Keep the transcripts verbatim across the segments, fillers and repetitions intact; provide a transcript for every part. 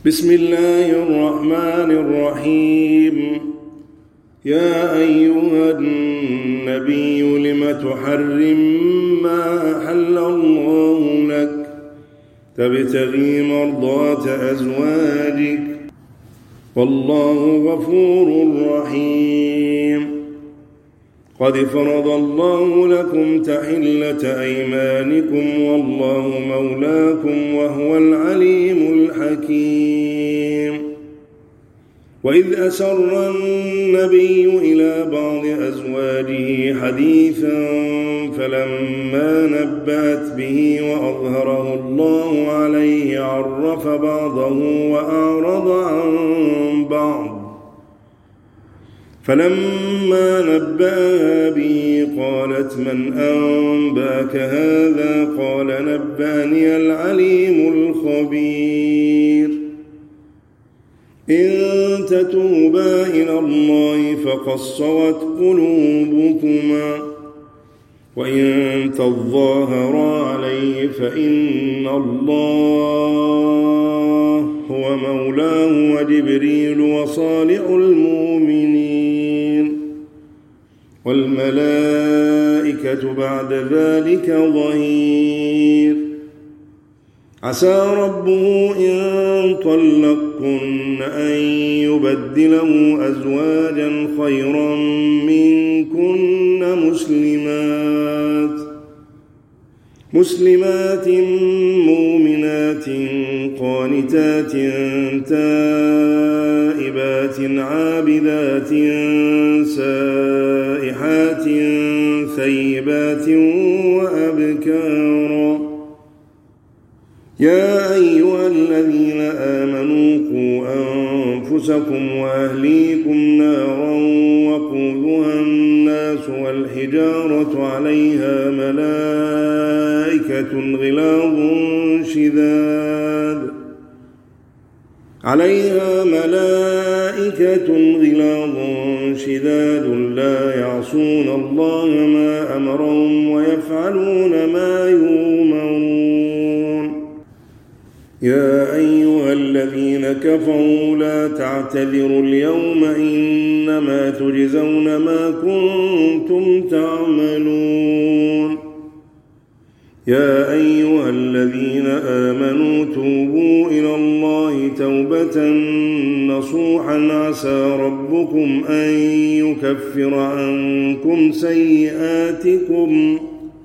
بسم الله الرحمن الرحيم. يا أيها النبي لم تحرم ما أحل الله لك تبتغي مرضات أزواجك والله غفور رحيم. قد فرض الله لكم تحلة أيمانكم والله مولاكم وهو العليم الحكيم. وإذ أسر النبي إلى بعض أزواجه حديثا فلما نبأت به وأظهره الله عليه عرف بعضه وأعرض عن بعض فلما نبأها به قالت من أنبأك هذا قال نبأني العليم الخبير. إن تتوبا إلى الله فقد صغت قلوبكما وإن تظاهرا عليه فإن الله هو مولاه وجبريل وصالح المؤمنين والملائكة بعد ذلك ظهير. عسى ربه إن طلقكن أن يبدله أزواجا خيرا منكن مسلمات مسلمات مؤمنات قانتات تائبات عابدات سائحات ثيبات وأبكارا. يا أيها الذين آمنوا قوا أنفسكم وأهليكم نارا وقودها الناس والحجارة عليها ملائكة غلاظ شداد عليها ملائكة غلاظ شداد لا يعصون الله ما أمرهم ويفعلون ما يؤمرون. يا أيها الذين كفروا لا تعتذروا اليوم إنما تجزون ما كنتم تعملون. يا أيها الذين آمنوا توبوا إلى الله توبة نصوحا عسى ربكم أن يكفر عنكم سيئاتكم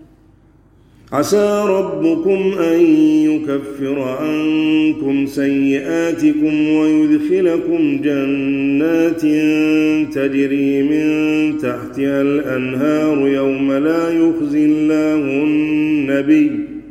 عسى ربكم أن يكفر عنكم سيئاتكم ويدخلكم جنات تجري من تحتها الأنهار يوم لا يخزي الله النبي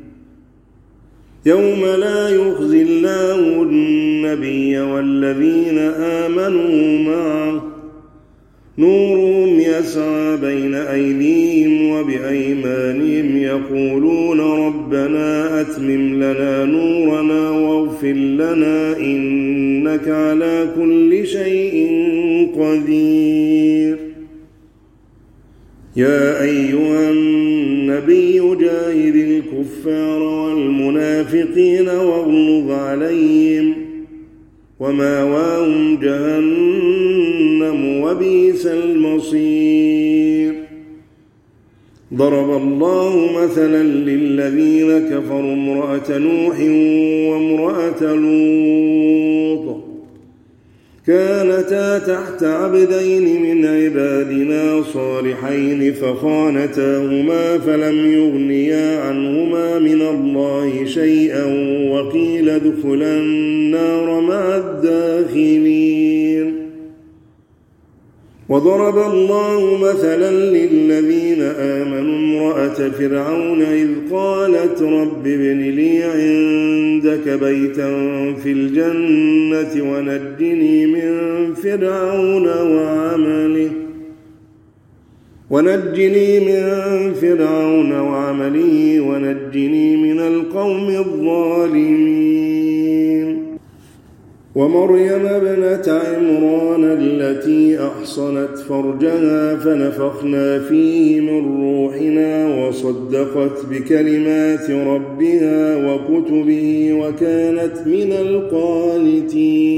يوم لا يخزي الله النبي والذين آمنوا معه نورهم يسعى بين أيديهم وبأيمانهم يقولون ربنا أتمم لنا نورنا واغفر لنا إنك على كل شيء قدير. يا أيها النبي جاهد الكفار والمنافقين واغلظ عليهم ومأواهم جهنم وبئس المصير. ضرب الله مثلا للذين كفروا امرأة نوح وامرأة لوط كانتا تحت عبدين من عبادنا صالحين فخانتاهما فلم يغنيا عنهما من الله شيئا وقيل ادخلا النار مع الداخلين. وضرب الله مثلا للذين آمنوا امرأة فرعون إذ قالت رب ابن لي عندك بيتا في الجنة ونجني من فرعون وعمله ونجني من فرعون وعمله ونجني من القوم الظالمين. ومريم ابنة عمران التي أحصنت فرجها فنفخنا فيه من روحنا وصدقت بكلمات ربها وكتبه وكانت من القانتين.